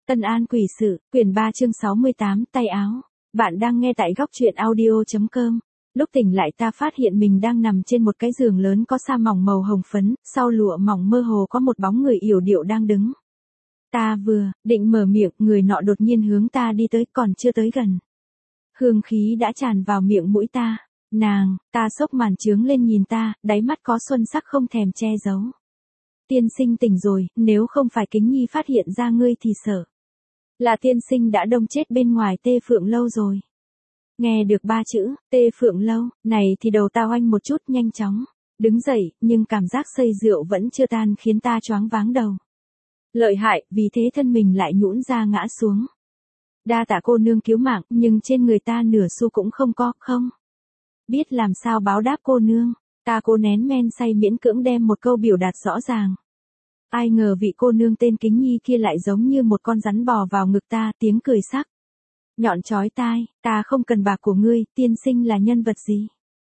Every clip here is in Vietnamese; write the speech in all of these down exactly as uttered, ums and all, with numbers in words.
Tân An quỷ sự, quyển ba chương sáu mươi tám, tay áo. Bạn đang nghe tại góc truyện audio.com. Lúc tỉnh lại ta phát hiện mình đang nằm trên một cái giường lớn có sa mỏng màu hồng phấn, sau lụa mỏng mơ hồ có một bóng người yểu điệu đang đứng. Ta vừa định mở miệng, người nọ đột nhiên hướng ta đi tới, còn chưa tới gần. Hương khí đã tràn vào miệng mũi ta. Nàng, ta xốc màn trướng lên nhìn ta, đáy mắt có xuân sắc không thèm che giấu. Tiên sinh tỉnh rồi, nếu không phải Kính Nhi phát hiện ra ngươi thì sợ là tiên sinh đã đông chết bên ngoài Tê Phượng Lâu rồi. Nghe được ba chữ, Tê Phượng Lâu, này thì đầu ta oanh một chút nhanh chóng. Đứng dậy, nhưng cảm giác say rượu vẫn chưa tan khiến ta choáng váng đầu. Lợi hại, vì thế thân mình lại nhũn ra ngã xuống. Đa tạ cô nương cứu mạng, nhưng trên người ta nửa xu cũng không có, không biết làm sao báo đáp cô nương. Ta cố nén men say miễn cưỡng đem một câu biểu đạt rõ ràng. Ai ngờ vị cô nương tên Kính Nhi kia lại giống như một con rắn bò vào ngực ta, tiếng cười sắc nhọn chói tai, ta không cần bạc của ngươi, tiên sinh là nhân vật gì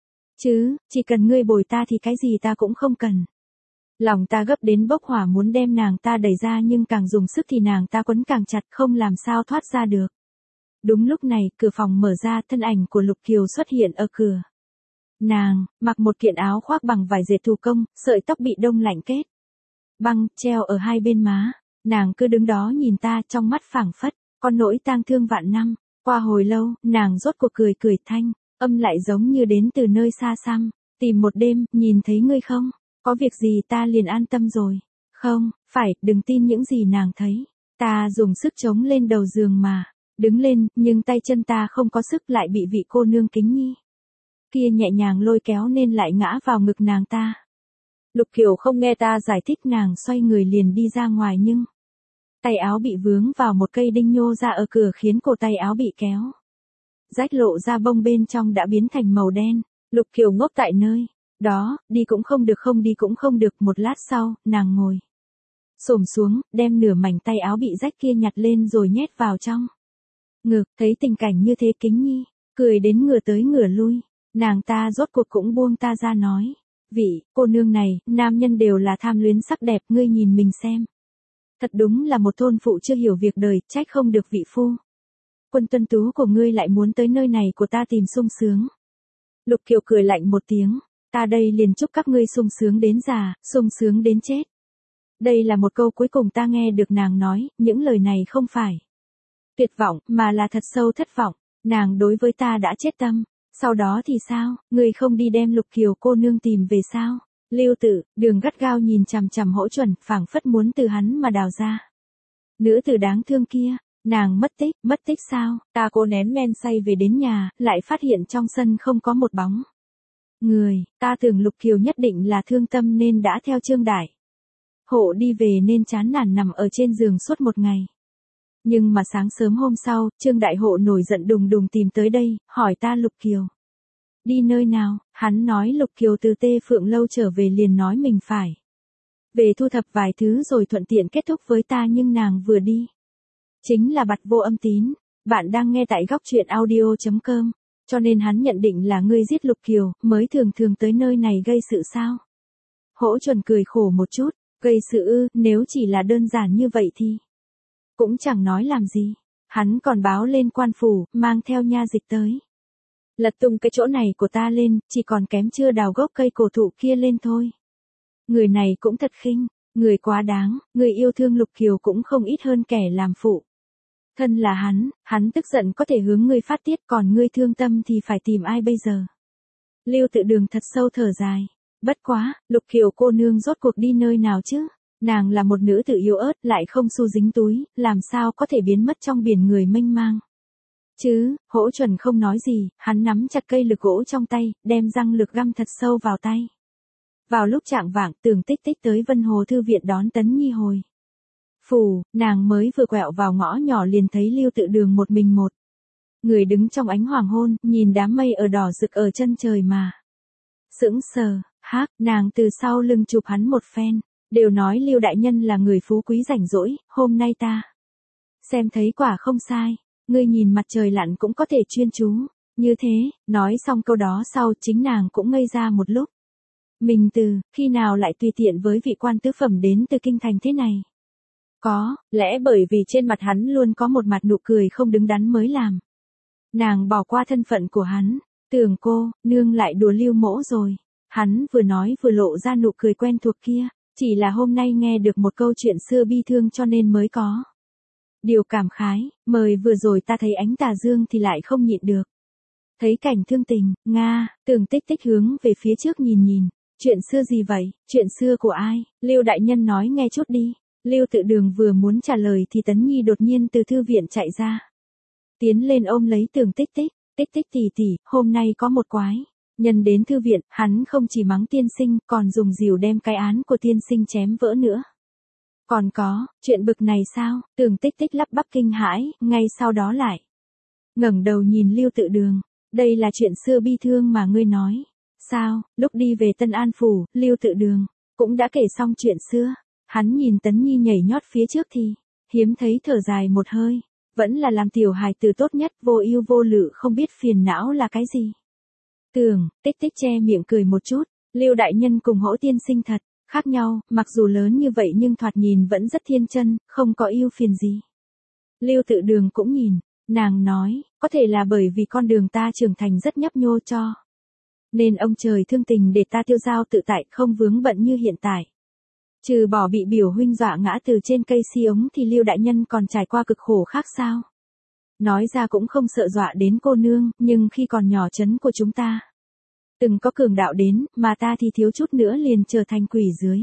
chứ, chỉ cần ngươi bồi ta thì cái gì ta cũng không cần. Lòng ta gấp đến bốc hỏa muốn đem nàng ta đẩy ra, nhưng càng dùng sức thì nàng ta quấn càng chặt, không làm sao thoát ra được. Đúng lúc này, cửa phòng mở ra, thân ảnh của Lục Kiều xuất hiện ở cửa. Nàng mặc một kiện áo khoác bằng vải dệt thủ công, sợi tóc bị đông lạnh kết băng treo ở hai bên má. Nàng cứ đứng đó nhìn ta, trong mắt phảng phất con nỗi tang thương vạn năm. Qua hồi lâu, nàng rốt cuộc cười cười thanh âm lại giống như đến từ nơi xa xăm. Tìm một đêm, nhìn thấy ngươi không? Có việc gì? Ta liền an tâm rồi. Không, phải, đừng tin những gì nàng thấy. Ta dùng sức chống lên đầu giường mà đứng lên, nhưng tay chân ta không có sức, lại bị vị cô nương Kính Nhi kia nhẹ nhàng lôi kéo nên lại ngã vào ngực nàng ta. Lục Kiều không nghe ta giải thích, nàng xoay người liền đi ra ngoài, nhưng tay áo bị vướng vào một cây đinh nhô ra ở cửa khiến cổ tay áo bị kéo rách, lộ ra bông bên trong đã biến thành màu đen. Lục Kiều ngốc tại nơi đó, đi cũng không được, không đi cũng không được. Một lát sau, nàng ngồi xổm xuống, đem nửa mảnh tay áo bị rách kia nhặt lên rồi nhét vào trong ngực. Thấy tình cảnh như thế, Kính Nhi cười đến ngửa tới ngửa lui. Nàng ta rốt cuộc cũng buông ta ra nói, vị cô nương này, nam nhân đều là tham luyến sắc đẹp, ngươi nhìn mình xem. Thật đúng là một thôn phụ chưa hiểu việc đời, trách không được vị phu quân tuân tú của ngươi lại muốn tới nơi này của ta tìm sung sướng. Lục Kiều cười lạnh một tiếng, ta đây liền chúc các ngươi sung sướng đến già, sung sướng đến chết. Đây là một câu cuối cùng ta nghe được nàng nói, những lời này không phải tuyệt vọng, mà là thật sâu thất vọng. Nàng đối với ta đã chết tâm. Sau đó thì sao, ngươi không đi đem Lục Kiều cô nương tìm về sao? Lưu Tử, Đường gắt gao nhìn chằm chằm Hỗ Chuẩn, phảng phất muốn từ hắn mà đào ra. Nữ tử đáng thương kia, nàng mất tích, mất tích sao? Ta cố nén men say về đến nhà, lại phát hiện trong sân không có một bóng người. Ta tưởng Lục Kiều nhất định là thương tâm nên đã theo Trương Đại Hộ đi về, nên chán nản nằm ở trên giường suốt một ngày. Nhưng mà sáng sớm hôm sau, Trương Đại Hộ nổi giận đùng đùng tìm tới đây, hỏi ta Lục Kiều đi nơi nào. Hắn nói Lục Kiều từ Tê Phượng Lâu trở về, liền nói mình phải về thu thập vài thứ rồi thuận tiện kết thúc với ta, nhưng nàng vừa đi chính là bặt vô âm tín. Bạn đang nghe tại góc truyện audio.com. Cho nên hắn nhận định là ngươi giết Lục Kiều, mới thường thường tới nơi này gây sự sao? Hỗ Chuẩn cười khổ một chút, gây sự ư? Nếu chỉ là đơn giản như vậy thì cũng chẳng nói làm gì. Hắn còn báo lên quan phủ, mang theo nha dịch tới lật tung cái chỗ này của ta lên, chỉ còn kém chưa đào gốc cây cổ thụ kia lên thôi. Người này cũng thật khinh, người quá đáng. Người yêu thương Lục Kiều cũng không ít hơn kẻ làm phụ thân là hắn. Hắn tức giận có thể hướng ngươi phát tiết, còn ngươi thương tâm thì phải tìm ai bây giờ? Lưu Tự Đường thật sâu thở dài. Bất quá, Lục Kiều cô nương rốt cuộc đi nơi nào chứ? Nàng là một nữ tử yếu ớt, lại không xu dính túi, làm sao có thể biến mất trong biển người mênh mang chứ? Hỗ Chuẩn không nói gì, hắn nắm chặt cây lược gỗ trong tay, đem răng lược găm thật sâu vào tay. Vào lúc chạng vạng, Tưởng Tích Tích tới Vân Hồ thư viện đón Tấn Nhi hồi phủ. Nàng mới vừa quẹo vào ngõ nhỏ liền thấy Lưu Tự Đường một mình một người đứng trong ánh hoàng hôn, nhìn đám mây ở đỏ rực ở chân trời mà sững sờ. Hác, nàng từ sau lưng chụp hắn một phen. Đều nói Lưu đại nhân là người phú quý rảnh rỗi, hôm nay ta xem thấy quả không sai. Ngươi nhìn mặt trời lặn cũng có thể chuyên chú như thế. Nói xong câu đó sau, chính nàng cũng ngây ra một lúc. Mình từ khi nào lại tùy tiện với vị quan tứ phẩm đến từ kinh thành thế này? Có, lẽ bởi vì trên mặt hắn luôn có một mặt nụ cười không đứng đắn mới làm. Nàng bỏ qua thân phận của hắn, tưởng cô, nương lại đùa Lưu Mỗ rồi. Hắn vừa nói vừa lộ ra nụ cười quen thuộc kia, chỉ là hôm nay nghe được một câu chuyện xưa bi thương cho nên mới có. Điều cảm khái, mời vừa rồi ta thấy ánh tà dương thì lại không nhịn được. Thấy cảnh thương tình, Nga, Tưởng Tích Tích hướng về phía trước nhìn nhìn. Chuyện xưa gì vậy, chuyện xưa của ai, Lưu đại nhân nói nghe chút đi. Lưu Tự Đường vừa muốn trả lời thì Tấn Nhi đột nhiên từ thư viện chạy ra. Tiến lên ôm lấy Tưởng Tích Tích, Tích Tích tỷ tỷ, hôm nay có một quái. Nhân đến thư viện, hắn không chỉ mắng tiên sinh, còn dùng rìu đem cái án của tiên sinh chém vỡ nữa. Còn có, chuyện bực này sao, Tưởng Tích Tích lắp bắp kinh hãi, ngay sau đó lại. Ngẩng đầu nhìn Lưu Tự Đường, đây là chuyện xưa bi thương mà ngươi nói. Sao, lúc đi về Tân An Phủ, Lưu Tự Đường, cũng đã kể xong chuyện xưa. Hắn nhìn Tấn Nhi nhảy nhót phía trước thì, hiếm thấy thở dài một hơi, vẫn là làm tiểu hài tử tốt nhất, vô ưu vô lự không biết phiền não là cái gì. Tưởng, Tích Tích che miệng cười một chút, Lưu đại nhân cùng Hỗ tiên sinh thật, khác nhau, mặc dù lớn như vậy nhưng thoạt nhìn vẫn rất thiên chân, không có ưu phiền gì. Lưu Tự Đường cũng nhìn, nàng nói, có thể là bởi vì con đường ta trưởng thành rất nhấp nhô cho. Nên ông trời thương tình để ta tiêu dao tự tại không vướng bận như hiện tại. Trừ bỏ bị biểu huynh dọa ngã từ trên cây si ống thì Lưu đại nhân còn trải qua cực khổ khác sao? Nói ra cũng không sợ dọa đến cô nương, nhưng khi còn nhỏ trấn của chúng ta. Từng có cường đạo đến, mà ta thì thiếu chút nữa liền trở thành quỷ dưới.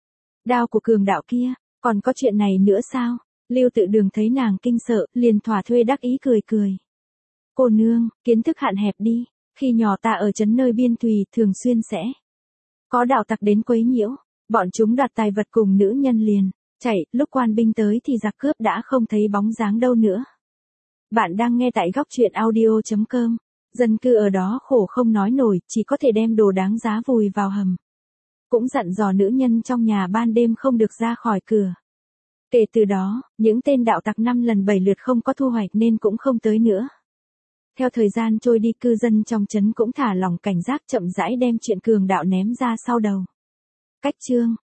Đao của cường đạo kia, còn có chuyện này nữa sao? Lưu Tự Đường thấy nàng kinh sợ, liền thỏa thuê đắc ý cười cười. Cô nương, kiến thức hạn hẹp đi, khi nhỏ ta ở trấn nơi biên thùy thường xuyên sẽ có đạo tặc đến quấy nhiễu. Bọn chúng đoạt tài vật cùng nữ nhân liền chạy, lúc quan binh tới thì giặc cướp đã không thấy bóng dáng đâu nữa. Bạn đang nghe tại góc truyện audio chấm com. Dân cư ở đó khổ không nói nổi, chỉ có thể đem đồ đáng giá vùi vào hầm. Cũng dặn dò nữ nhân trong nhà ban đêm không được ra khỏi cửa. Kể từ đó, những tên đạo tặc năm lần bảy lượt không có thu hoạch nên cũng không tới nữa. Theo thời gian trôi đi, cư dân trong trấn cũng thả lỏng cảnh giác, chậm rãi đem chuyện cường đạo ném ra sau đầu. Cách chương